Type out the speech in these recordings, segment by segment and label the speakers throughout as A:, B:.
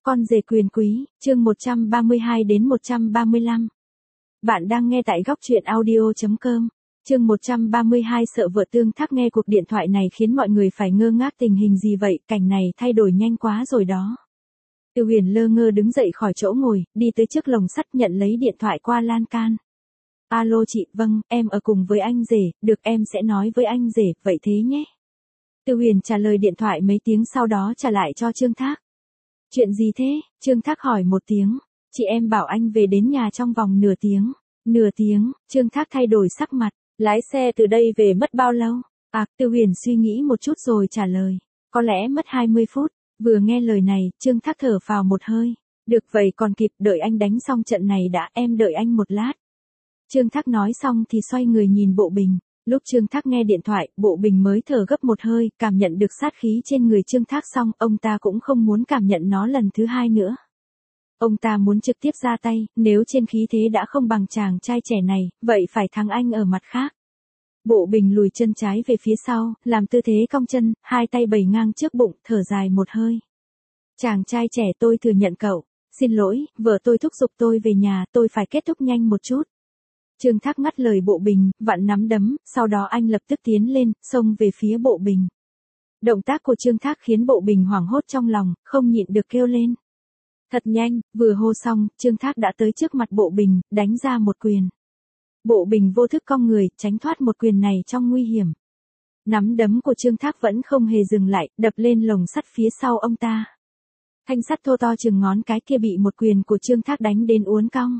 A: Con rể quyền quý, chương 132 đến 135. Bạn đang nghe tại góc truyện audio.com. Chương 132 sợ vợ tương thác. Nghe cuộc điện thoại này khiến mọi người phải ngơ ngác, tình hình gì vậy, cảnh này thay đổi nhanh quá rồi đó. Từ Huyền lơ ngơ đứng dậy khỏi chỗ ngồi, đi tới trước lồng sắt nhận lấy điện thoại qua lan can. Alo chị, vâng, em ở cùng với anh rể, được em sẽ nói với anh rể, vậy thế nhé. Từ Huyền trả lời điện thoại mấy tiếng sau đó trả lại cho Trương Thác. Chuyện gì thế? Trương Thác hỏi một tiếng. Chị em bảo anh về đến nhà trong vòng nửa tiếng. Nửa tiếng, Trương Thác thay đổi sắc mặt. Lái xe từ đây về mất bao lâu? Từ Huyền suy nghĩ một chút rồi trả lời. Có lẽ mất 20 phút. Vừa nghe lời này, Trương Thác thở phào một hơi. Được vậy còn kịp, đợi anh đánh xong trận này đã, em đợi anh một lát. Trương Thác nói xong thì xoay người nhìn Bộ Bình. Lúc Trương Thác nghe điện thoại, Bộ Bình mới thở gấp một hơi, cảm nhận được sát khí trên người Trương Thác xong, ông ta cũng không muốn cảm nhận nó lần thứ hai nữa. Ông ta muốn trực tiếp ra tay, nếu trên khí thế đã không bằng chàng trai trẻ này, vậy phải thắng anh ở mặt khác. Bộ Bình lùi chân trái về phía sau, làm tư thế cong chân, hai tay bày ngang trước bụng, thở dài một hơi. Chàng trai trẻ, tôi thừa nhận cậu. Xin lỗi, vợ tôi thúc giục tôi về nhà, tôi phải kết thúc nhanh một chút. Trương Thác ngắt lời Bộ Bình, vặn nắm đấm, sau đó anh lập tức tiến lên, xông về phía Bộ Bình. Động tác của Trương Thác khiến Bộ Bình hoảng hốt trong lòng, không nhịn được kêu lên. Thật nhanh, vừa hô xong, Trương Thác đã tới trước mặt Bộ Bình, đánh ra một quyền. Bộ Bình vô thức cong người, tránh thoát một quyền này trong nguy hiểm. Nắm đấm của Trương Thác vẫn không hề dừng lại, đập lên lồng sắt phía sau ông ta. Thanh sắt thô to chừng ngón cái kia bị một quyền của Trương Thác đánh đến uốn cong.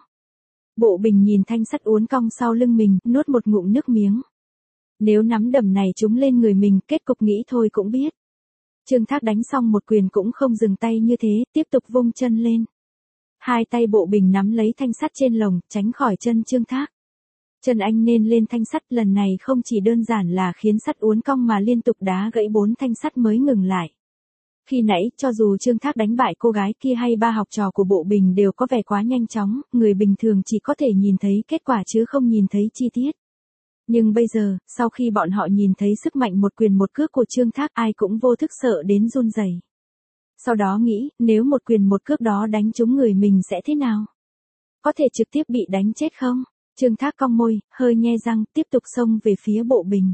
A: Bộ Bình nhìn thanh sắt uốn cong sau lưng mình, nuốt một ngụm nước miếng. Nếu nắm đấm này trúng lên người mình, kết cục nghĩ thôi cũng biết. Trương Thác đánh xong một quyền cũng không dừng tay như thế, tiếp tục vung chân lên. Hai tay Bộ Bình nắm lấy thanh sắt trên lồng, tránh khỏi chân Trương Thác. Chân anh nên lên thanh sắt, lần này không chỉ đơn giản là khiến sắt uốn cong mà liên tục đá gãy 4 thanh sắt mới ngừng lại. Khi nãy, cho dù Trương Thác đánh bại cô gái kia hay ba học trò của Bộ Bình đều có vẻ quá nhanh chóng, người bình thường chỉ có thể nhìn thấy kết quả chứ không nhìn thấy chi tiết. Nhưng bây giờ, sau khi bọn họ nhìn thấy sức mạnh một quyền một cước của Trương Thác, ai cũng vô thức sợ đến run rẩy. Sau đó nghĩ, nếu một quyền một cước đó đánh trúng người mình sẽ thế nào? Có thể trực tiếp bị đánh chết không? Trương Thác cong môi, hơi nhe răng, tiếp tục xông về phía Bộ Bình.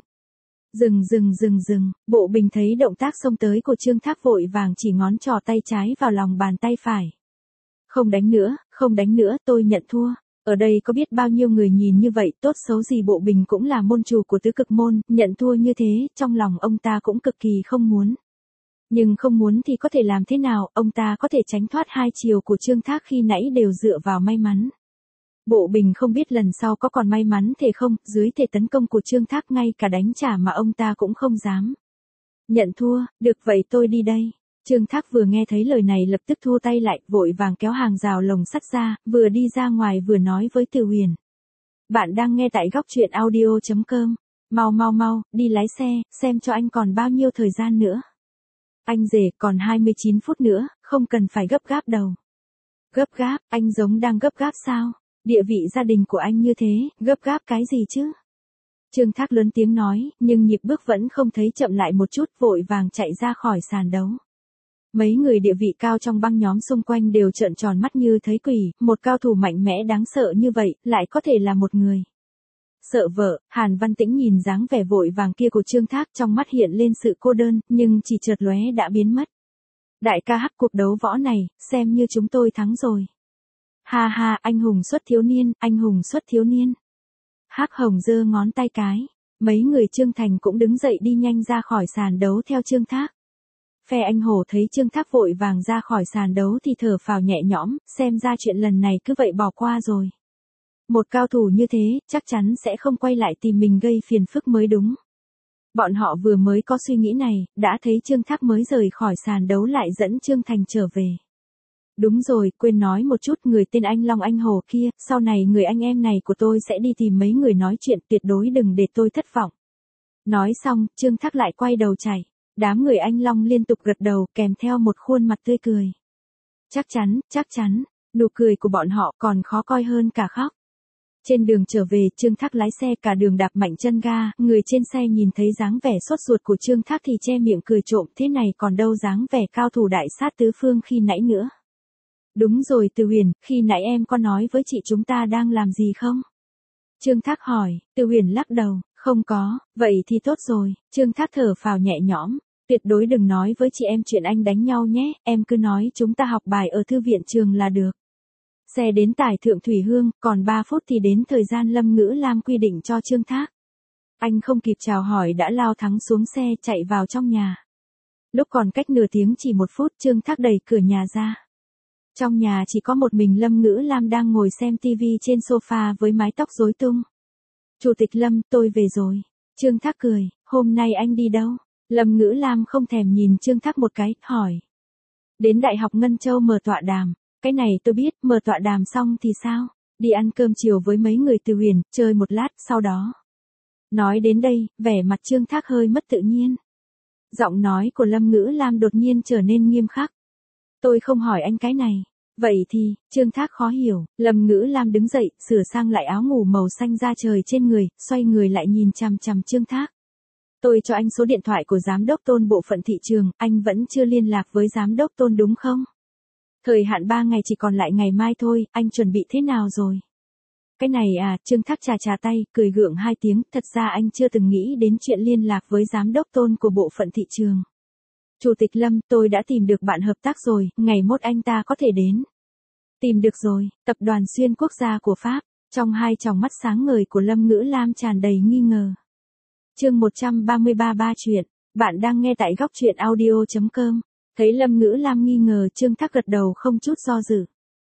A: Dừng, Bộ Bình thấy động tác xông tới của Trương Thác vội vàng chỉ ngón trỏ tay trái vào lòng bàn tay phải. Không đánh nữa, tôi nhận thua. Ở đây có biết bao nhiêu người nhìn như vậy, tốt xấu gì Bộ Bình cũng là môn chủ của tứ cực môn, nhận thua như thế, trong lòng ông ta cũng cực kỳ không muốn. Nhưng không muốn thì có thể làm thế nào, ông ta có thể tránh thoát hai chiều của Trương Thác khi nãy đều dựa vào may mắn. Bộ Bình không biết lần sau có còn may mắn thể không, dưới thể tấn công của Trương Thác ngay cả đánh trả mà ông ta cũng không dám. Nhận thua, được vậy tôi đi đây. Trương Thác vừa nghe thấy lời này lập tức thua tay lại, vội vàng kéo hàng rào lồng sắt ra, vừa đi ra ngoài vừa nói với Từ Huyền. Bạn đang nghe tại góc truyện audio.com. Mau, đi lái xe, xem cho anh còn bao nhiêu thời gian nữa. Anh rể, còn 29 phút nữa, không cần phải gấp gáp đâu. Gấp gáp, anh giống đang gấp gáp sao? Địa vị gia đình của anh như thế, gấp gáp cái gì chứ? Trương Thác lớn tiếng nói, nhưng nhịp bước vẫn không thấy chậm lại một chút, vội vàng chạy ra khỏi sàn đấu. Mấy người địa vị cao trong băng nhóm xung quanh đều trợn tròn mắt như thấy quỷ, một cao thủ mạnh mẽ đáng sợ như vậy, lại có thể là một người. Sợ vợ, Hàn Văn Tĩnh nhìn dáng vẻ vội vàng kia của Trương Thác, trong mắt hiện lên sự cô đơn, nhưng chỉ chợt lóe đã biến mất. Đại ca Hắc, cuộc đấu võ này, xem như chúng tôi thắng rồi. Ha, anh hùng xuất thiếu niên. Hắc Hồng giơ ngón tay cái. Mấy người Trương Thành cũng đứng dậy đi nhanh ra khỏi sàn đấu theo Trương Thác. Phe anh Hổ thấy Trương Thác vội vàng ra khỏi sàn đấu thì thở phào nhẹ nhõm, xem ra chuyện lần này cứ vậy bỏ qua rồi. Một cao thủ như thế, chắc chắn sẽ không quay lại tìm mình gây phiền phức mới đúng. Bọn họ vừa mới có suy nghĩ này, đã thấy Trương Thác mới rời khỏi sàn đấu lại dẫn Trương Thành trở về. Đúng rồi, quên nói một chút, người tên anh Long anh Hồ kia, sau này người anh em này của tôi sẽ đi tìm mấy người nói chuyện, tuyệt đối đừng để tôi thất vọng. Nói xong, Trương Thác lại quay đầu chạy. Đám người anh Long liên tục gật đầu, kèm theo một khuôn mặt tươi cười. Chắc chắn, nụ cười của bọn họ còn khó coi hơn cả khóc. Trên đường trở về, Trương Thác lái xe cả đường đạp mạnh chân ga, người trên xe nhìn thấy dáng vẻ sốt ruột của Trương Thác thì che miệng cười trộm, thế này còn đâu dáng vẻ cao thủ đại sát tứ phương khi nãy nữa. Đúng rồi Từ Huyền, khi nãy em có nói với chị chúng ta đang làm gì không? Trương Thác hỏi, Từ Huyền lắc đầu, không có, vậy thì tốt rồi, Trương Thác thở phào nhẹ nhõm, tuyệt đối đừng nói với chị em chuyện anh đánh nhau nhé, em cứ nói chúng ta học bài ở thư viện trường là được. Xe đến tải Thượng Thủy Hương, còn 3 phút thì đến thời gian Lâm Ngữ Lam quy định cho Trương Thác. Anh không kịp chào hỏi đã lao thắng xuống xe chạy vào trong nhà. Lúc còn cách nửa tiếng chỉ 1 phút Trương Thác đẩy cửa nhà ra. Trong nhà chỉ có một mình Lâm Ngữ Lam đang ngồi xem tivi trên sofa với mái tóc rối tung. Chủ tịch Lâm, tôi về rồi. Trương Thác cười, hôm nay anh đi đâu? Lâm Ngữ Lam không thèm nhìn Trương Thác một cái, hỏi. Đến Đại học Ngân Châu mở tọa đàm. Cái này tôi biết, mở tọa đàm xong thì sao? Đi ăn cơm chiều với mấy người Từ Huyền, chơi một lát, sau đó. Nói đến đây, vẻ mặt Trương Thác hơi mất tự nhiên. Giọng nói của Lâm Ngữ Lam đột nhiên trở nên nghiêm khắc. Tôi không hỏi anh cái này. Vậy thì, Trương Thác khó hiểu, Lâm Ngữ Lam đứng dậy, sửa sang lại áo ngủ màu xanh da trời trên người, xoay người lại nhìn chằm chằm Trương Thác. Tôi cho anh số điện thoại của giám đốc Tôn bộ phận thị trường, anh vẫn chưa liên lạc với giám đốc Tôn đúng không? Thời hạn 3 ngày chỉ còn lại ngày mai thôi, anh chuẩn bị thế nào rồi? Cái này à, Trương Thác chà tay, cười gượng 2 tiếng, thật ra anh chưa từng nghĩ đến chuyện liên lạc với giám đốc Tôn của bộ phận thị trường. Chủ tịch Lâm, tôi đã tìm được bạn hợp tác rồi, ngày mốt anh ta có thể đến. Tìm được rồi, tập đoàn xuyên quốc gia của Pháp, trong hai tròng mắt sáng ngời của Lâm Ngữ Lam tràn đầy nghi ngờ. Chương 133 ba chuyện, bạn đang nghe tại góc truyện audio.com. Thấy Lâm Ngữ Lam nghi ngờ Trương Thác gật đầu không chút do dự.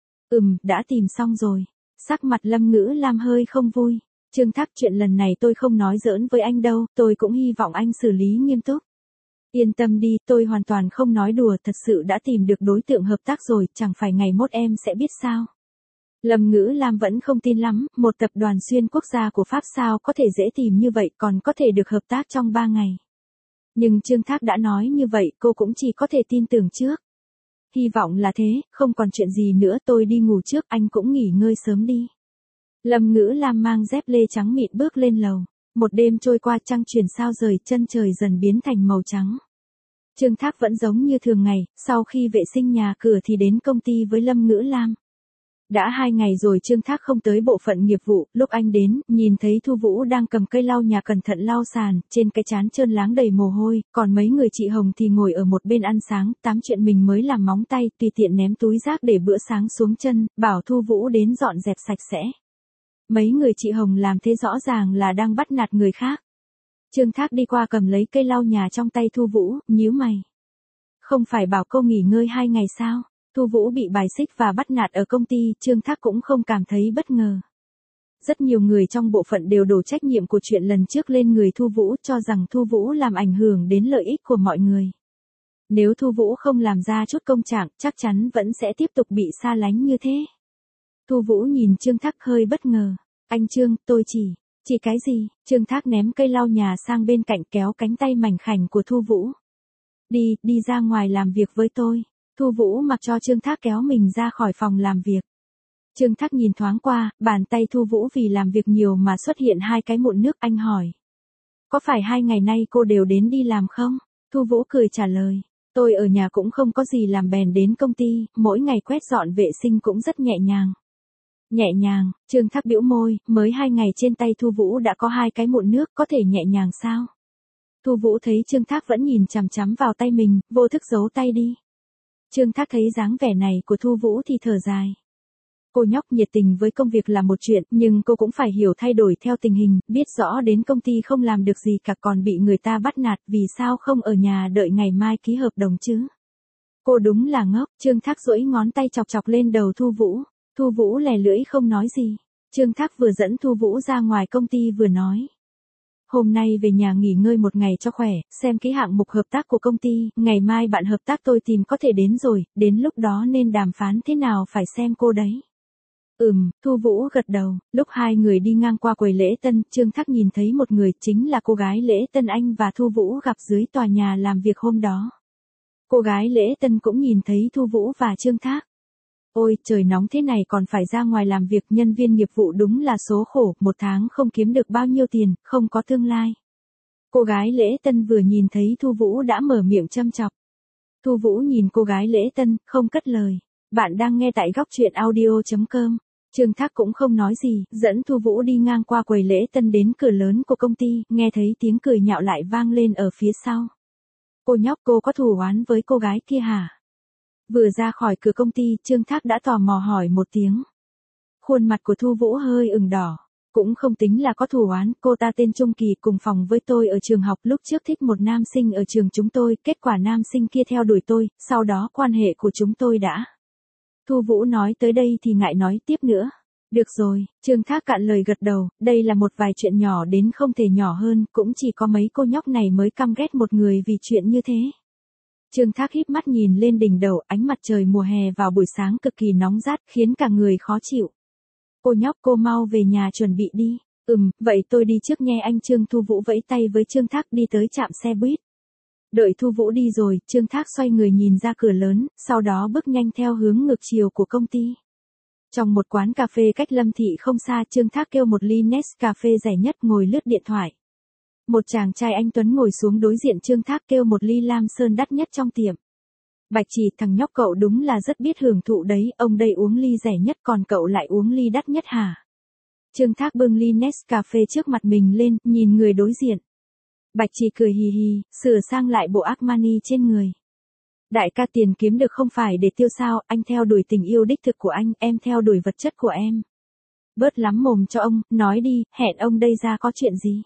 A: Đã tìm xong rồi. Sắc mặt Lâm Ngữ Lam hơi không vui. Trương Thác, chuyện lần này tôi không nói giỡn với anh đâu, tôi cũng hy vọng anh xử lý nghiêm túc. Yên tâm đi, tôi hoàn toàn không nói đùa, thật sự đã tìm được đối tượng hợp tác rồi, chẳng phải ngày mốt em sẽ biết sao. Lâm Ngữ Lam vẫn không tin lắm, một tập đoàn xuyên quốc gia của Pháp sao có thể dễ tìm như vậy, còn có thể được hợp tác trong 3 ngày. Nhưng Trương Thác đã nói như vậy, cô cũng chỉ có thể tin tưởng trước. Hy vọng là thế, không còn chuyện gì nữa, tôi đi ngủ trước, anh cũng nghỉ ngơi sớm đi. Lâm Ngữ Lam mang dép lê trắng mịn bước lên lầu. Một đêm trôi qua, trăng chuyển sao rời, chân trời dần biến thành màu trắng. Trương Thác vẫn giống như thường ngày, sau khi vệ sinh nhà cửa thì đến công ty với Lâm Ngữ Lam. Đã 2 ngày rồi Trương Thác không tới bộ phận nghiệp vụ, lúc anh đến, nhìn thấy Thu Vũ đang cầm cây lau nhà cẩn thận lau sàn, trên cái trán trơn láng đầy mồ hôi, còn mấy người chị Hồng thì ngồi ở một bên ăn sáng, tám chuyện mình mới làm móng tay, tùy tiện ném túi rác để bữa sáng xuống chân, bảo Thu Vũ đến dọn dẹp sạch sẽ. Mấy người chị Hồng làm thế rõ ràng là đang bắt nạt người khác. Trương Thác đi qua cầm lấy cây lau nhà trong tay Thu Vũ, nhíu mày. Không phải bảo cô nghỉ ngơi 2 ngày sao? Thu Vũ bị bài xích và bắt nạt ở công ty, Trương Thác cũng không cảm thấy bất ngờ. Rất nhiều người trong bộ phận đều đổ trách nhiệm của chuyện lần trước lên người Thu Vũ, cho rằng Thu Vũ làm ảnh hưởng đến lợi ích của mọi người. Nếu Thu Vũ không làm ra chút công trạng, chắc chắn vẫn sẽ tiếp tục bị xa lánh như thế. Thu Vũ nhìn Trương Thác hơi bất ngờ. Anh Trương, tôi chỉ cái gì? Trương Thác ném cây lau nhà sang bên cạnh, kéo cánh tay mảnh khảnh của Thu Vũ. Đi ra ngoài làm việc với tôi. Thu Vũ mặc cho Trương Thác kéo mình ra khỏi phòng làm việc. Trương Thác nhìn thoáng qua, bàn tay Thu Vũ vì làm việc nhiều mà xuất hiện 2 cái mụn nước, anh hỏi. Có phải 2 ngày nay cô đều đến đi làm không? Thu Vũ cười trả lời. Tôi ở nhà cũng không có gì làm bèn đến công ty, mỗi ngày quét dọn vệ sinh cũng rất nhẹ nhàng. Nhẹ nhàng, Trương Thác bĩu môi, mới 2 ngày trên tay Thu Vũ đã có 2 cái mụn nước, có thể nhẹ nhàng sao? Thu Vũ thấy Trương Thác vẫn nhìn chằm chằm vào tay mình, vô thức giấu tay đi. Trương Thác thấy dáng vẻ này của Thu Vũ thì thở dài. Cô nhóc nhiệt tình với công việc là một chuyện, nhưng cô cũng phải hiểu thay đổi theo tình hình, biết rõ đến công ty không làm được gì cả còn bị người ta bắt nạt, vì sao không ở nhà đợi ngày mai ký hợp đồng chứ? Cô đúng là ngốc, Trương Thác duỗi ngón tay chọc chọc lên đầu Thu Vũ. Thu Vũ lè lưỡi không nói gì. Trương Thác vừa dẫn Thu Vũ ra ngoài công ty vừa nói. Hôm nay về nhà nghỉ ngơi một ngày cho khỏe, xem kỹ hạng mục hợp tác của công ty, ngày mai bạn hợp tác tôi tìm có thể đến rồi, đến lúc đó nên đàm phán thế nào phải xem cô đấy. Thu Vũ gật đầu, lúc 2 người đi ngang qua quầy lễ tân, Trương Thác nhìn thấy một người, chính là cô gái lễ tân anh và Thu Vũ gặp dưới tòa nhà làm việc hôm đó. Cô gái lễ tân cũng nhìn thấy Thu Vũ và Trương Thác. Ôi, trời nóng thế này còn phải ra ngoài làm việc, nhân viên nghiệp vụ đúng là số khổ, 1 tháng không kiếm được bao nhiêu tiền, không có tương lai. Cô gái lễ tân vừa nhìn thấy Thu Vũ đã mở miệng châm chọc. Thu Vũ nhìn cô gái lễ tân, không cất lời. Bạn đang nghe tại góc truyện audio.com. Trương Thác cũng không nói gì, dẫn Thu Vũ đi ngang qua quầy lễ tân đến cửa lớn của công ty, nghe thấy tiếng cười nhạo lại vang lên ở phía sau. Cô nhóc, cô có thù oán với cô gái kia hả? Vừa ra khỏi cửa công ty, Trương Thác đã tò mò hỏi một tiếng. Khuôn mặt của Thu Vũ hơi ửng đỏ. Cũng không tính là có thù oán, cô ta tên Trung Kỳ, cùng phòng với tôi ở trường học, lúc trước thích một nam sinh ở trường chúng tôi, kết quả nam sinh kia theo đuổi tôi, sau đó quan hệ của chúng tôi đã. Thu Vũ nói tới đây thì ngại nói tiếp nữa. Được rồi, Trương Thác cạn lời gật đầu, đây là một vài chuyện nhỏ đến không thể nhỏ hơn, cũng chỉ có mấy cô nhóc này mới căm ghét một người vì chuyện như thế. Trương Thác híp mắt nhìn lên đỉnh đầu, ánh mặt trời mùa hè vào buổi sáng cực kỳ nóng rát, khiến cả người khó chịu. Cô nhóc, cô mau về nhà chuẩn bị đi. Vậy tôi đi trước nghe anh Trương. Thu Vũ vẫy tay với Trương Thác đi tới trạm xe buýt. Đợi Thu Vũ đi rồi, Trương Thác xoay người nhìn ra cửa lớn, sau đó bước nhanh theo hướng ngược chiều của công ty. Trong một quán cà phê cách Lâm Thị không xa, Trương Thác kêu một ly Nescafe rẻ nhất, ngồi lướt điện thoại. Một chàng trai anh tuấn ngồi xuống đối diện Trương Thác, kêu một ly Lam Sơn đắt nhất trong tiệm. Bạch Chỉ, thằng nhóc cậu đúng là rất biết hưởng thụ đấy, ông đây uống ly rẻ nhất còn cậu lại uống ly đắt nhất hả? Trương Thác bưng ly Nescafe trước mặt mình lên, nhìn người đối diện. Bạch Chỉ cười hì hì, sửa sang lại bộ Armani trên người. Đại ca, tiền kiếm được không phải để tiêu sao, anh theo đuổi tình yêu đích thực của anh, em theo đuổi vật chất của em. Bớt lắm mồm cho ông, nói đi, hẹn ông đây ra có chuyện gì?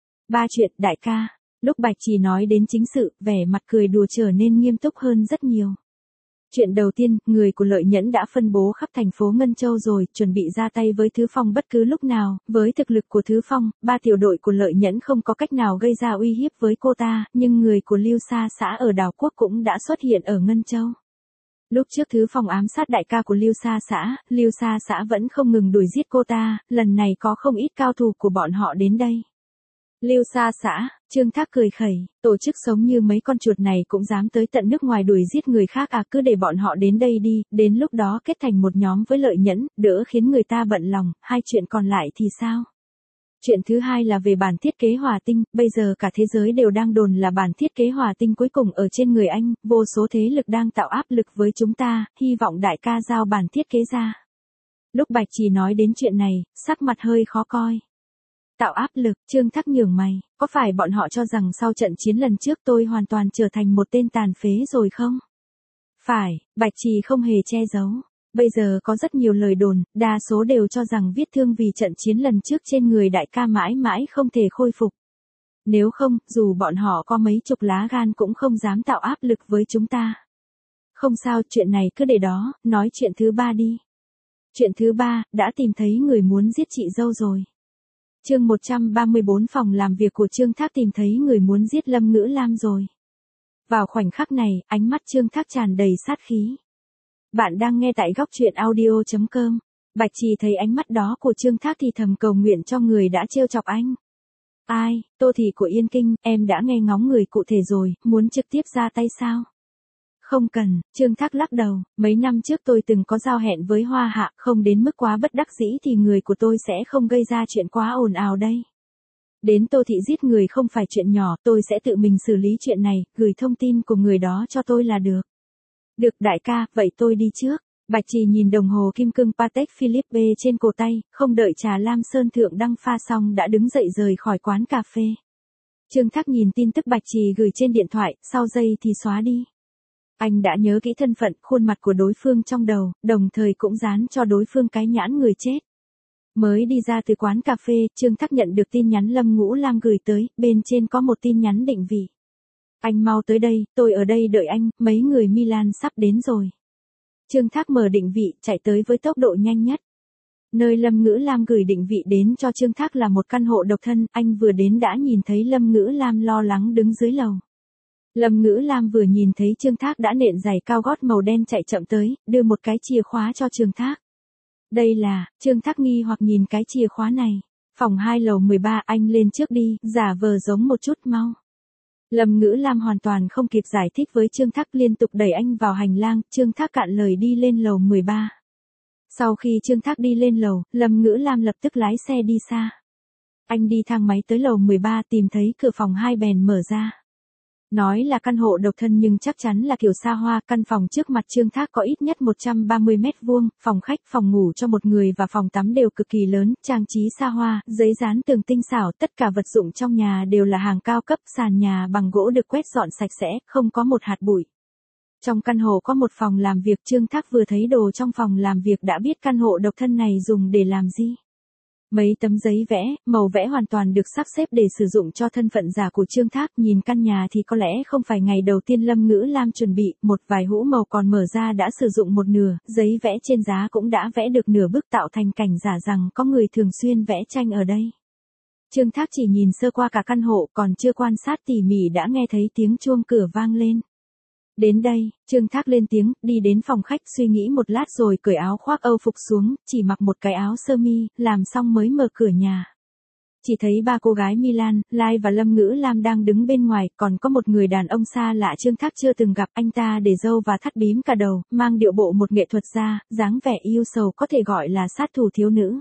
A: 3 chuyện, đại ca. Lúc Bạch Chỉ nói đến chính sự, vẻ mặt cười đùa trở nên nghiêm túc hơn rất nhiều. Chuyện đầu tiên, người của Lợi Nhẫn đã phân bố khắp thành phố Ngân Châu rồi, chuẩn bị ra tay với Thứ Phong bất cứ lúc nào. Với thực lực của Thứ Phong, 3 tiểu đội của Lợi Nhẫn không có cách nào gây ra uy hiếp với cô ta, nhưng người của Lưu Sa Xã ở đảo quốc cũng đã xuất hiện ở Ngân Châu. Lúc trước Thứ Phong ám sát đại ca của Lưu Sa Xã vẫn không ngừng đuổi giết cô ta, lần này có không ít cao thủ của bọn họ đến đây. Lưu Sa Xã, Trương Thác cười khẩy, tổ chức sống như mấy con chuột này cũng dám tới tận nước ngoài đuổi giết người khác à, cứ để bọn họ đến đây đi, đến lúc đó kết thành một nhóm với Lợi Nhẫn, đỡ khiến người ta bận lòng. Hai chuyện còn lại thì sao? Chuyện thứ hai là về bản thiết kế hỏa tinh, bây giờ cả thế giới đều đang đồn là bản thiết kế hỏa tinh cuối cùng ở trên người anh, vô số thế lực đang tạo áp lực với chúng ta, hy vọng đại ca giao bản thiết kế ra. Lúc Bạch Chỉ nói đến chuyện này, sắc mặt hơi khó coi. Tạo áp lực, Trương Thác nhướng mày, có phải bọn họ cho rằng sau trận chiến lần trước tôi hoàn toàn trở thành một tên tàn phế rồi không? Phải, Bạch Chỉ không hề che giấu. Bây giờ có rất nhiều lời đồn, đa số đều cho rằng vết thương vì trận chiến lần trước trên người đại ca mãi mãi không thể khôi phục. Nếu không, dù bọn họ có mấy chục lá gan cũng không dám tạo áp lực với chúng ta. Không sao, chuyện này cứ để đó, nói chuyện thứ ba đi. Chuyện thứ ba, đã tìm thấy người muốn giết chị dâu rồi. Chương 134, phòng làm việc của Trương Thác tìm thấy người muốn giết Lâm Ngữ Lam rồi. Vào khoảnh khắc này, ánh mắt Trương Thác tràn đầy sát khí. Bạn đang nghe tại góc truyện audio.com. Bạch Chỉ thấy ánh mắt đó của Trương Thác thì thầm cầu nguyện cho người đã trêu chọc anh. Ai, Tô Thị của Yên Kinh, em đã nghe ngóng người cụ thể rồi, muốn trực tiếp ra tay sao? Không cần, Trương Thác lắc đầu, mấy năm trước tôi từng có giao hẹn với Hoa Hạ, không đến mức quá bất đắc dĩ thì người của tôi sẽ không gây ra chuyện quá ồn ào đây. Đến Tô Thị giết người không phải chuyện nhỏ, tôi sẽ tự mình xử lý chuyện này, gửi thông tin của người đó cho tôi là được. Được đại ca, vậy tôi đi trước. Bạch Chỉ nhìn đồng hồ kim cương Patek Philippe trên cổ tay, không đợi trà Lam Sơn Thượng đăng pha xong đã đứng dậy rời khỏi quán cà phê. Trương Thác nhìn tin tức Bạch Chỉ gửi trên điện thoại, sau giây thì xóa đi. Anh đã nhớ kỹ thân phận, khuôn mặt của đối phương trong đầu, đồng thời cũng dán cho đối phương cái nhãn người chết. Mới đi ra từ quán cà phê, Trương Thác nhận được tin nhắn Lâm Ngũ Lam gửi tới, bên trên có một tin nhắn định vị. Anh mau tới đây, tôi ở đây đợi anh, mấy người Milan sắp đến rồi. Trương Thác mở định vị, chạy tới với tốc độ nhanh nhất. Nơi Lâm Ngữ Lam gửi định vị đến cho Trương Thác là một căn hộ độc thân, anh vừa đến đã nhìn thấy Lâm Ngữ Lam lo lắng đứng dưới lầu. Lâm Ngữ Lam vừa nhìn thấy Trương Thác đã nện giày cao gót màu đen chạy chậm tới, đưa một cái chìa khóa cho Trương Thác. Đây là, Trương Thác nghi hoặc nhìn cái chìa khóa này. Phòng 2 lầu 13, anh lên trước đi, giả vờ giống một chút mau. Lâm Ngữ Lam hoàn toàn không kịp giải thích với Trương Thác, liên tục đẩy anh vào hành lang, Trương Thác cạn lời đi lên lầu 13. Sau khi Trương Thác đi lên lầu, Lâm Ngữ Lam lập tức lái xe đi xa. Anh đi thang máy tới lầu 13 tìm thấy cửa phòng 2 bèn mở ra. Nói là căn hộ độc thân nhưng chắc chắn là kiểu xa hoa, căn phòng trước mặt Trương Thác có ít nhất 130 mét vuông, phòng khách, phòng ngủ cho một người và phòng tắm đều cực kỳ lớn, trang trí xa hoa, giấy dán tường tinh xảo, tất cả vật dụng trong nhà đều là hàng cao cấp, sàn nhà bằng gỗ được quét dọn sạch sẽ, không có một hạt bụi. Trong căn hộ có một phòng làm việc, Trương Thác vừa thấy đồ trong phòng làm việc đã biết căn hộ độc thân này dùng để làm gì. Mấy tấm giấy vẽ, màu vẽ hoàn toàn được sắp xếp để sử dụng cho thân phận giả của Trương Thác, nhìn căn nhà thì có lẽ không phải ngày đầu tiên Lâm Ngữ Lam chuẩn bị, một vài hũ màu còn mở ra đã sử dụng một nửa, giấy vẽ trên giá cũng đã vẽ được nửa bức tạo thành cảnh giả rằng có người thường xuyên vẽ tranh ở đây. Trương Thác chỉ nhìn sơ qua cả căn hộ còn chưa quan sát tỉ mỉ đã nghe thấy tiếng chuông cửa vang lên. Đến đây, Trương Thác lên tiếng, đi đến phòng khách suy nghĩ một lát rồi cởi áo khoác Âu phục xuống, chỉ mặc một cái áo sơ mi, làm xong mới mở cửa nhà. Chỉ thấy ba cô gái Milan, Lai và Lâm Ngữ Lam đang đứng bên ngoài, còn có một người đàn ông xa lạ Trương Thác chưa từng gặp, anh ta để râu và thắt bím cả đầu, mang điệu bộ một nghệ thuật gia, dáng vẻ yêu sầu có thể gọi là sát thủ thiếu nữ.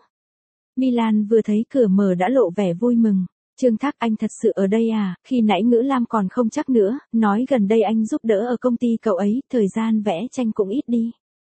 A: Milan vừa thấy cửa mở đã lộ vẻ vui mừng. Trương Thác, anh thật sự ở đây à, khi nãy Ngữ Lam còn không chắc nữa, nói gần đây anh giúp đỡ ở công ty cậu ấy, thời gian vẽ tranh cũng ít đi.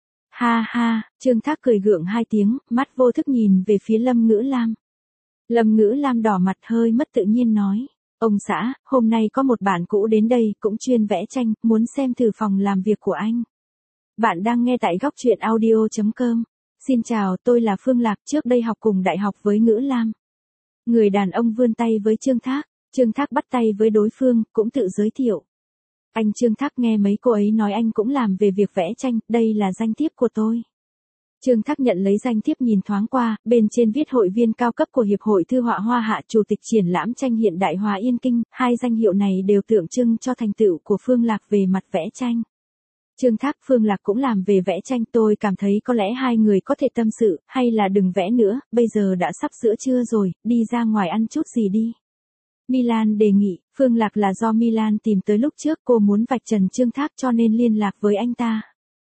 A: Ha ha, Trương Thác cười gượng hai tiếng, mắt vô thức nhìn về phía Lâm Ngữ Lam. Lâm Ngữ Lam đỏ mặt hơi mất tự nhiên nói, ông xã, hôm nay có một bạn cũ đến đây, cũng chuyên vẽ tranh, muốn xem thử phòng làm việc của anh. Bạn đang nghe tại góc truyện audio.com. Xin chào, tôi là Phương Lạc, trước đây học cùng đại học với Ngữ Lam. Người đàn ông vươn tay với Trương Thác bắt tay với đối phương, cũng tự giới thiệu. Anh Trương Thác, nghe mấy cô ấy nói anh cũng làm về việc vẽ tranh, đây là danh thiếp của tôi. Trương Thác nhận lấy danh thiếp nhìn thoáng qua, bên trên viết hội viên cao cấp của Hiệp hội Thư họa Hoa Hạ, chủ tịch triển lãm tranh hiện đại Hòa Yên Kinh, hai danh hiệu này đều tượng trưng cho thành tựu của Phương Lạc về mặt vẽ tranh. Trương Thác, Phương Lạc cũng làm về vẽ tranh, tôi cảm thấy có lẽ hai người có thể tâm sự, hay là đừng vẽ nữa, bây giờ đã sắp giữa trưa rồi, đi ra ngoài ăn chút gì đi. Milan đề nghị, Phương Lạc là do Milan tìm tới lúc trước, cô muốn vạch trần Trương Thác cho nên liên lạc với anh ta.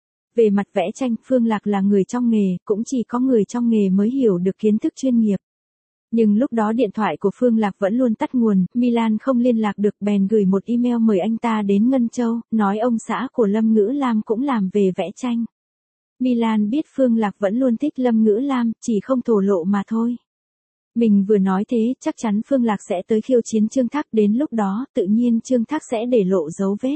A: Về mặt vẽ tranh, Phương Lạc là người trong nghề, cũng chỉ có người trong nghề mới hiểu được kiến thức chuyên nghiệp. Nhưng lúc đó điện thoại của Phương Lạc vẫn luôn tắt nguồn, Milan không liên lạc được bèn gửi một email mời anh ta đến Ngân Châu, nói ông xã của Lâm Ngữ Lam cũng làm về vẽ tranh. Milan biết Phương Lạc vẫn luôn thích Lâm Ngữ Lam, chỉ không thổ lộ mà thôi. Mình vừa nói thế, chắc chắn Phương Lạc sẽ tới khiêu chiến Trương Thác, đến lúc đó, tự nhiên Trương Thác sẽ để lộ dấu vết.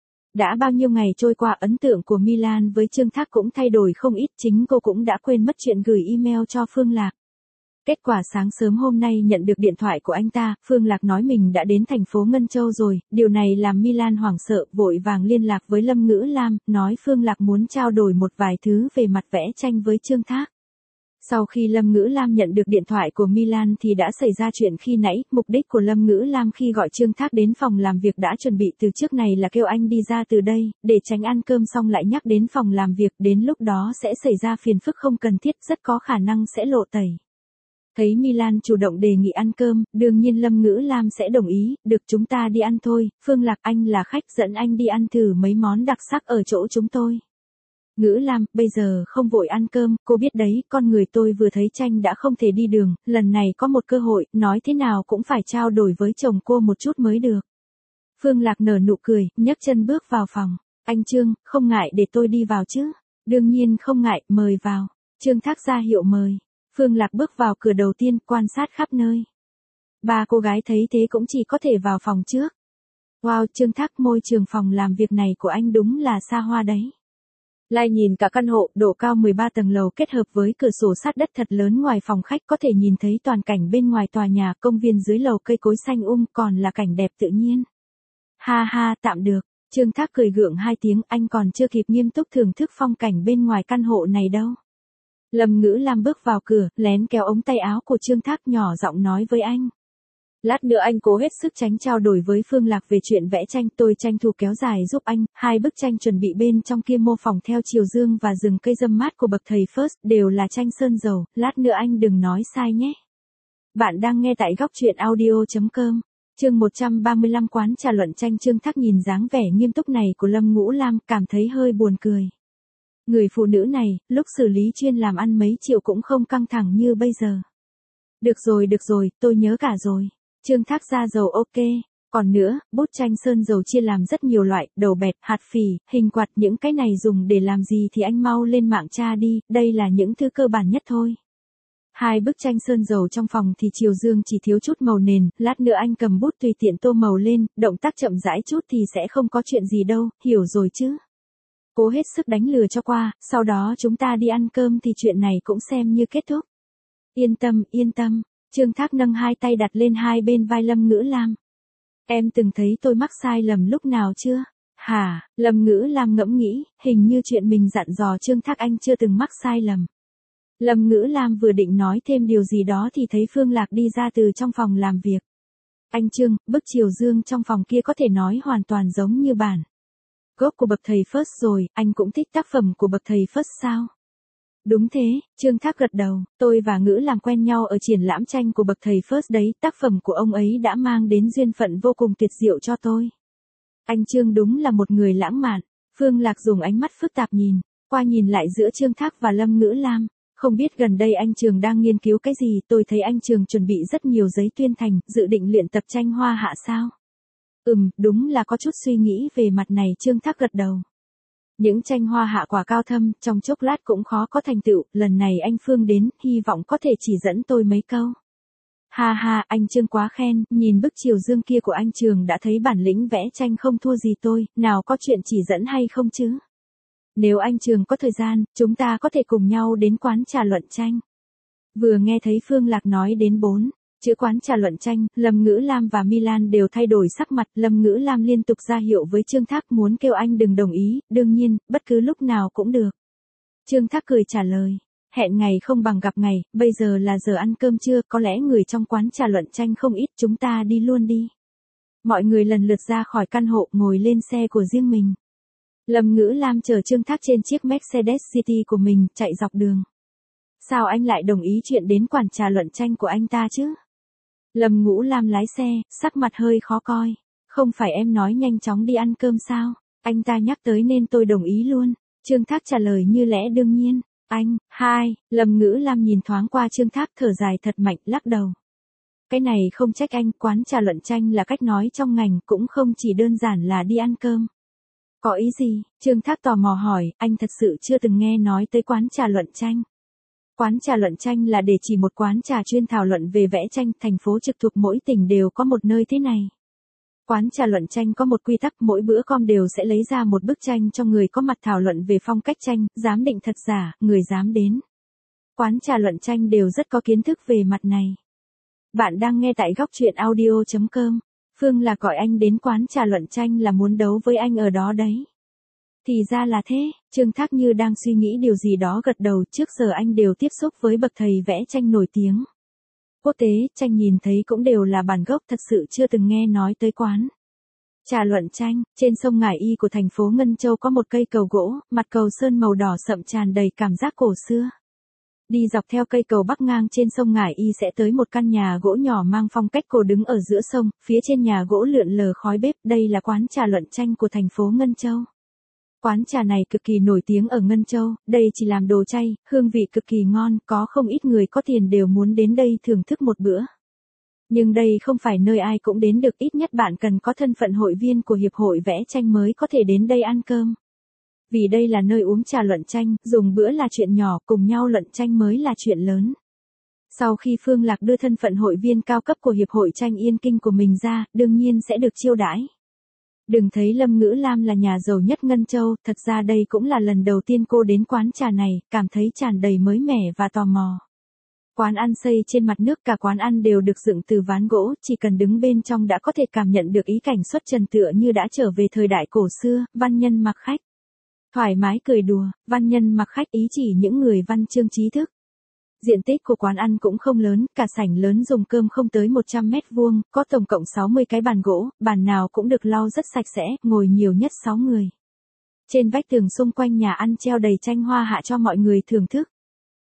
A: Đã bao nhiêu ngày trôi qua, ấn tượng của Milan với Trương Thác cũng thay đổi không ít, chính cô cũng đã quên mất chuyện gửi email cho Phương Lạc. Kết quả sáng sớm hôm nay nhận được điện thoại của anh ta, Phương Lạc nói mình đã đến thành phố Ngân Châu rồi, điều này làm Milan hoảng sợ, vội vàng liên lạc với Lâm Ngữ Lam, nói Phương Lạc muốn trao đổi một vài thứ về mặt vẽ tranh với Trương Thác. Sau khi Lâm Ngữ Lam nhận được điện thoại của Milan thì đã xảy ra chuyện khi nãy, mục đích của Lâm Ngữ Lam khi gọi Trương Thác đến phòng làm việc đã chuẩn bị từ trước này là kêu anh đi ra từ đây, để tránh ăn cơm xong lại nhắc đến phòng làm việc, đến lúc đó sẽ xảy ra phiền phức không cần thiết, rất có khả năng sẽ lộ tẩy. Thấy Milan chủ động đề nghị ăn cơm, đương nhiên Lâm Ngữ Lam sẽ đồng ý, được chúng ta đi ăn thôi, Phương Lạc anh là khách dẫn anh đi ăn thử mấy món đặc sắc ở chỗ chúng tôi. Ngữ Lam, bây giờ không vội ăn cơm, cô biết đấy, con người tôi vừa thấy tranh đã không thể đi đường, lần này có một cơ hội, nói thế nào cũng phải trao đổi với chồng cô một chút mới được. Phương Lạc nở nụ cười, nhấc chân bước vào phòng. Anh Trương, không ngại để tôi đi vào chứ? Đương nhiên không ngại, mời vào. Trương Thác ra hiệu mời. Phương Lạc bước vào cửa đầu tiên, quan sát khắp nơi. Ba cô gái thấy thế cũng chỉ có thể vào phòng trước. Wow, Trương Thác, môi trường phòng làm việc này của anh đúng là xa hoa đấy. Lai nhìn cả căn hộ, độ cao 13 tầng lầu kết hợp với cửa sổ sát đất thật lớn ngoài phòng khách có thể nhìn thấy toàn cảnh bên ngoài tòa nhà, công viên dưới lầu cây cối xanh còn là cảnh đẹp tự nhiên. Ha ha, tạm được. Trương Thác cười gượng hai tiếng, anh còn chưa kịp nghiêm túc thưởng thức phong cảnh bên ngoài căn hộ này đâu. Lâm Ngữ Lam bước vào cửa, lén kéo ống tay áo của Trương Thác, nhỏ giọng nói với anh. Lát nữa anh cố hết sức tránh trao đổi với Phương Lạc về chuyện vẽ tranh, tôi tranh thủ kéo dài giúp anh, hai bức tranh chuẩn bị bên trong kia mô phỏng theo chiều dương và rừng cây râm mát của bậc thầy First, đều là tranh sơn dầu, lát nữa anh đừng nói sai nhé. Bạn đang nghe tại góc truyện audio.com. Chương 135 quán trà luận tranh. Trương Thác nhìn dáng vẻ nghiêm túc này của Lâm Ngữ Lam, cảm thấy hơi buồn cười. Người phụ nữ này, lúc xử lý chuyên làm ăn mấy triệu cũng không căng thẳng như bây giờ. Được rồi, tôi nhớ cả rồi. Trương Thác ra dầu ok. Còn nữa, bút tranh sơn dầu chia làm rất nhiều loại, đầu bẹt, hạt phì, hình quạt, những cái này dùng để làm gì thì anh mau lên mạng tra đi, đây là những thứ cơ bản nhất thôi. Hai bức tranh sơn dầu trong phòng thì chiều dương chỉ thiếu chút màu nền, lát nữa anh cầm bút tùy tiện tô màu lên, động tác chậm rãi chút thì sẽ không có chuyện gì đâu, hiểu rồi chứ. Cố hết sức đánh lừa cho qua, sau đó chúng ta đi ăn cơm thì chuyện này cũng xem như kết thúc. Yên tâm, yên tâm. Trương Thác nâng hai tay đặt lên hai bên vai Lâm Ngữ Lam. Em từng thấy tôi mắc sai lầm lúc nào chưa? Hả? Lâm Ngữ Lam ngẫm nghĩ, hình như chuyện mình dặn dò Trương Thác anh chưa từng mắc sai lầm. Lâm Ngữ Lam vừa định nói thêm điều gì đó thì thấy Phương Lạc đi ra từ trong phòng làm việc. Anh Trương, bức chiều dương trong phòng kia có thể nói hoàn toàn giống như bản gốc của bậc thầy First rồi, anh cũng thích tác phẩm của bậc thầy First sao? Đúng thế, Trương Thác gật đầu, tôi và Ngữ Lam quen nhau ở triển lãm tranh của bậc thầy First đấy, tác phẩm của ông ấy đã mang đến duyên phận vô cùng tuyệt diệu cho tôi. Anh Trương đúng là một người lãng mạn. Phương Lạc dùng ánh mắt phức tạp nhìn qua nhìn lại giữa Trương Thác và Lâm Ngữ Lam. Không biết gần đây anh Trường đang nghiên cứu cái gì, tôi thấy anh Trường chuẩn bị rất nhiều giấy tuyên thành, dự định luyện tập tranh hoa hạ sao? Đúng là có chút suy nghĩ về mặt này, Trương Thác gật đầu. Những tranh hoa hạ quả cao thâm, trong chốc lát cũng khó có thành tựu, lần này anh Phương đến, hy vọng có thể chỉ dẫn tôi mấy câu. Ha ha, anh Trương quá khen, nhìn bức chiều dương kia của anh Trường đã thấy bản lĩnh vẽ tranh không thua gì tôi, nào có chuyện chỉ dẫn hay không chứ? Nếu anh Trường có thời gian, chúng ta có thể cùng nhau đến quán trà luận tranh. Vừa nghe thấy Phương Lạc nói đến 4 chữ quán trà luận tranh, Lâm Ngữ Lam và Milan đều thay đổi sắc mặt, Lâm Ngữ Lam liên tục ra hiệu với Trương Thác muốn kêu anh đừng đồng ý, đương nhiên, bất cứ lúc nào cũng được. Trương Thác cười trả lời, hẹn ngày không bằng gặp ngày, bây giờ là giờ ăn cơm trưa, có lẽ người trong quán trà luận tranh không ít, chúng ta đi luôn đi. Mọi người lần lượt ra khỏi căn hộ, ngồi lên xe của riêng mình. Lâm Ngữ Lam chở Trương Thác trên chiếc Mercedes City của mình, chạy dọc đường. Sao anh lại đồng ý chuyện đến quán trà luận tranh của anh ta chứ? Lâm Ngữ Lam lái xe, sắc mặt hơi khó coi. Không phải em nói nhanh chóng đi ăn cơm sao? Anh ta nhắc tới nên tôi đồng ý luôn. Trương Thác trả lời như lẽ đương nhiên. Lâm Ngữ Lam nhìn thoáng qua Trương Thác thở dài thật mạnh, lắc đầu. Cái này không trách anh, quán trà luận tranh là cách nói trong ngành, cũng không chỉ đơn giản là đi ăn cơm. Có ý gì? Trương Thác tò mò hỏi, anh thật sự chưa từng nghe nói tới quán trà luận tranh. Quán trà luận tranh là để chỉ một quán trà chuyên thảo luận về vẽ tranh, thành phố trực thuộc mỗi tỉnh đều có một nơi thế này. Quán trà luận tranh có một quy tắc, mỗi bữa com đều sẽ lấy ra một bức tranh cho người có mặt thảo luận về phong cách tranh, giám định thật giả, người dám đến. Quán trà luận tranh đều rất có kiến thức về mặt này. Bạn đang nghe tại góc truyện audio.com. Phương Lạc gọi anh đến quán trà luận tranh là muốn đấu với anh ở đó đấy. Thì ra là thế, Trương Thác như đang suy nghĩ điều gì đó gật đầu, trước giờ anh đều tiếp xúc với bậc thầy vẽ tranh nổi tiếng quốc tế, tranh nhìn thấy cũng đều là bản gốc, thật sự chưa từng nghe nói tới quán trà luận tranh. Trên sông Ngải Y của thành phố Ngân Châu có một cây cầu gỗ, mặt cầu sơn màu đỏ sậm tràn đầy cảm giác cổ xưa. Đi dọc theo cây cầu bắc ngang trên sông Ngải Y sẽ tới một căn nhà gỗ nhỏ mang phong cách cổ đứng ở giữa sông, phía trên nhà gỗ lượn lờ khói bếp, đây là quán trà luận tranh của thành phố Ngân Châu. Quán trà này cực kỳ nổi tiếng ở Ngân Châu, đây chỉ làm đồ chay, hương vị cực kỳ ngon, có không ít người có tiền đều muốn đến đây thưởng thức một bữa. Nhưng đây không phải nơi ai cũng đến được, ít nhất bạn cần có thân phận hội viên của Hiệp hội Vẽ Tranh mới có thể đến đây ăn cơm. Vì đây là nơi uống trà luận tranh, dùng bữa là chuyện nhỏ, cùng nhau luận tranh mới là chuyện lớn. Sau khi Phương Lạc đưa thân phận hội viên cao cấp của Hiệp hội Tranh Yên Kinh của mình ra, đương nhiên sẽ được chiêu đãi. Đừng thấy Lâm Ngữ Lam là nhà giàu nhất Ngân Châu, thật ra đây cũng là lần đầu tiên cô đến quán trà này, cảm thấy tràn đầy mới mẻ và tò mò. Quán ăn xây trên mặt nước, cả quán ăn đều được dựng từ ván gỗ, chỉ cần đứng bên trong đã có thể cảm nhận được ý cảnh xuất trần, tựa như đã trở về thời đại cổ xưa. Văn nhân mặc khách thoải mái cười đùa, văn nhân mặc khách ý chỉ những người văn chương trí thức. Diện tích của quán ăn cũng không lớn, cả sảnh lớn dùng cơm không tới 100 mét vuông, có tổng cộng 60 cái bàn gỗ, bàn nào cũng được lau rất sạch sẽ, ngồi nhiều nhất 6 người. Trên vách tường xung quanh nhà ăn treo đầy tranh hoa hạ cho mọi người thưởng thức.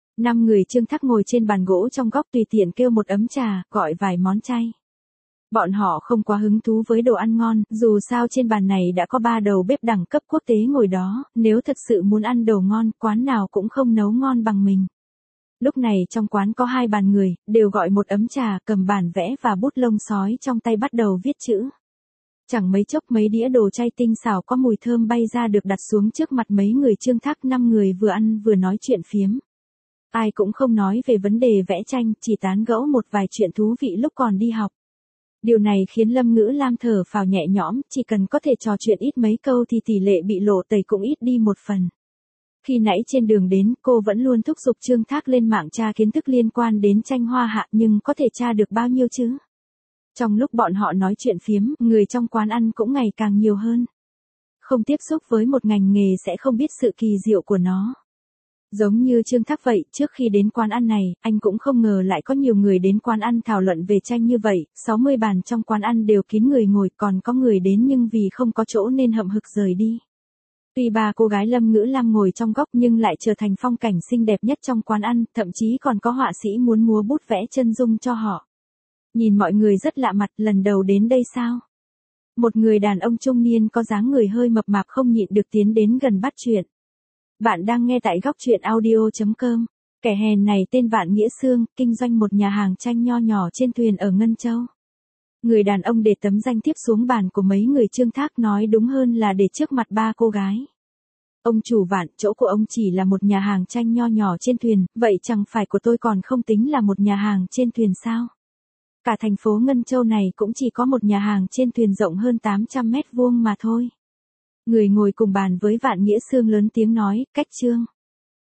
A: 5 người Trương Thác ngồi trên bàn gỗ trong góc tùy tiện kêu một ấm trà, gọi vài món chay. Bọn họ không quá hứng thú với đồ ăn ngon, dù sao trên bàn này đã có 3 đầu bếp đẳng cấp quốc tế ngồi đó, nếu thật sự muốn ăn đồ ngon, quán nào cũng không nấu ngon bằng mình. Lúc này trong quán có 2 bàn người, đều gọi một ấm trà, cầm bản vẽ và bút lông sói trong tay bắt đầu viết chữ. Chẳng mấy chốc mấy đĩa đồ chay tinh xảo có mùi thơm bay ra được đặt xuống trước mặt mấy người Trương Thác, 5 người vừa ăn vừa nói chuyện phiếm. Ai cũng không nói về vấn đề vẽ tranh, chỉ tán gẫu một vài chuyện thú vị lúc còn đi học. Điều này khiến Lâm Ngữ Lam thở phào nhẹ nhõm, chỉ cần có thể trò chuyện ít mấy câu thì tỷ lệ bị lộ tẩy cũng ít đi một phần. Khi nãy trên đường đến, cô vẫn luôn thúc giục Trương Thác lên mạng tra kiến thức liên quan đến tranh hoa hạ, nhưng có thể tra được bao nhiêu chứ? Trong lúc bọn họ nói chuyện phiếm, người trong quán ăn cũng ngày càng nhiều hơn. Không tiếp xúc với một ngành nghề sẽ không biết sự kỳ diệu của nó. Giống như Trương Thác vậy, trước khi đến quán ăn này, anh cũng không ngờ lại có nhiều người đến quán ăn thảo luận về tranh như vậy, 60 bàn trong quán ăn đều kín người ngồi, còn có người đến nhưng vì không có chỗ nên hậm hực rời đi. Tuy ba cô gái Lâm Ngữ Lam ngồi trong góc nhưng lại trở thành phong cảnh xinh đẹp nhất trong quán ăn, thậm chí còn có họa sĩ muốn múa bút vẽ chân dung cho họ. Nhìn mọi người rất lạ mặt, lần đầu đến đây sao? Một người đàn ông trung niên có dáng người hơi mập mạp không nhịn được tiến đến gần bắt chuyện. Bạn đang nghe tại góc truyện audio.com. Kẻ hèn này tên Vạn Nghĩa Xương, kinh doanh một nhà hàng tranh nho nhỏ trên thuyền ở Ngân Châu. Người đàn ông để tấm danh thiếp xuống bàn của mấy người Trương Thác, nói đúng hơn là để trước mặt ba cô gái. Ông chủ Vạn, chỗ của ông chỉ là một nhà hàng tranh nho nhỏ trên thuyền, vậy chẳng phải của tôi còn không tính là một nhà hàng trên thuyền sao? Cả thành phố Ngân Châu này cũng chỉ có một nhà hàng trên thuyền rộng hơn 800 mét vuông mà thôi. Người ngồi cùng bàn với Vạn Nghĩa Xương lớn tiếng nói, cách Trương.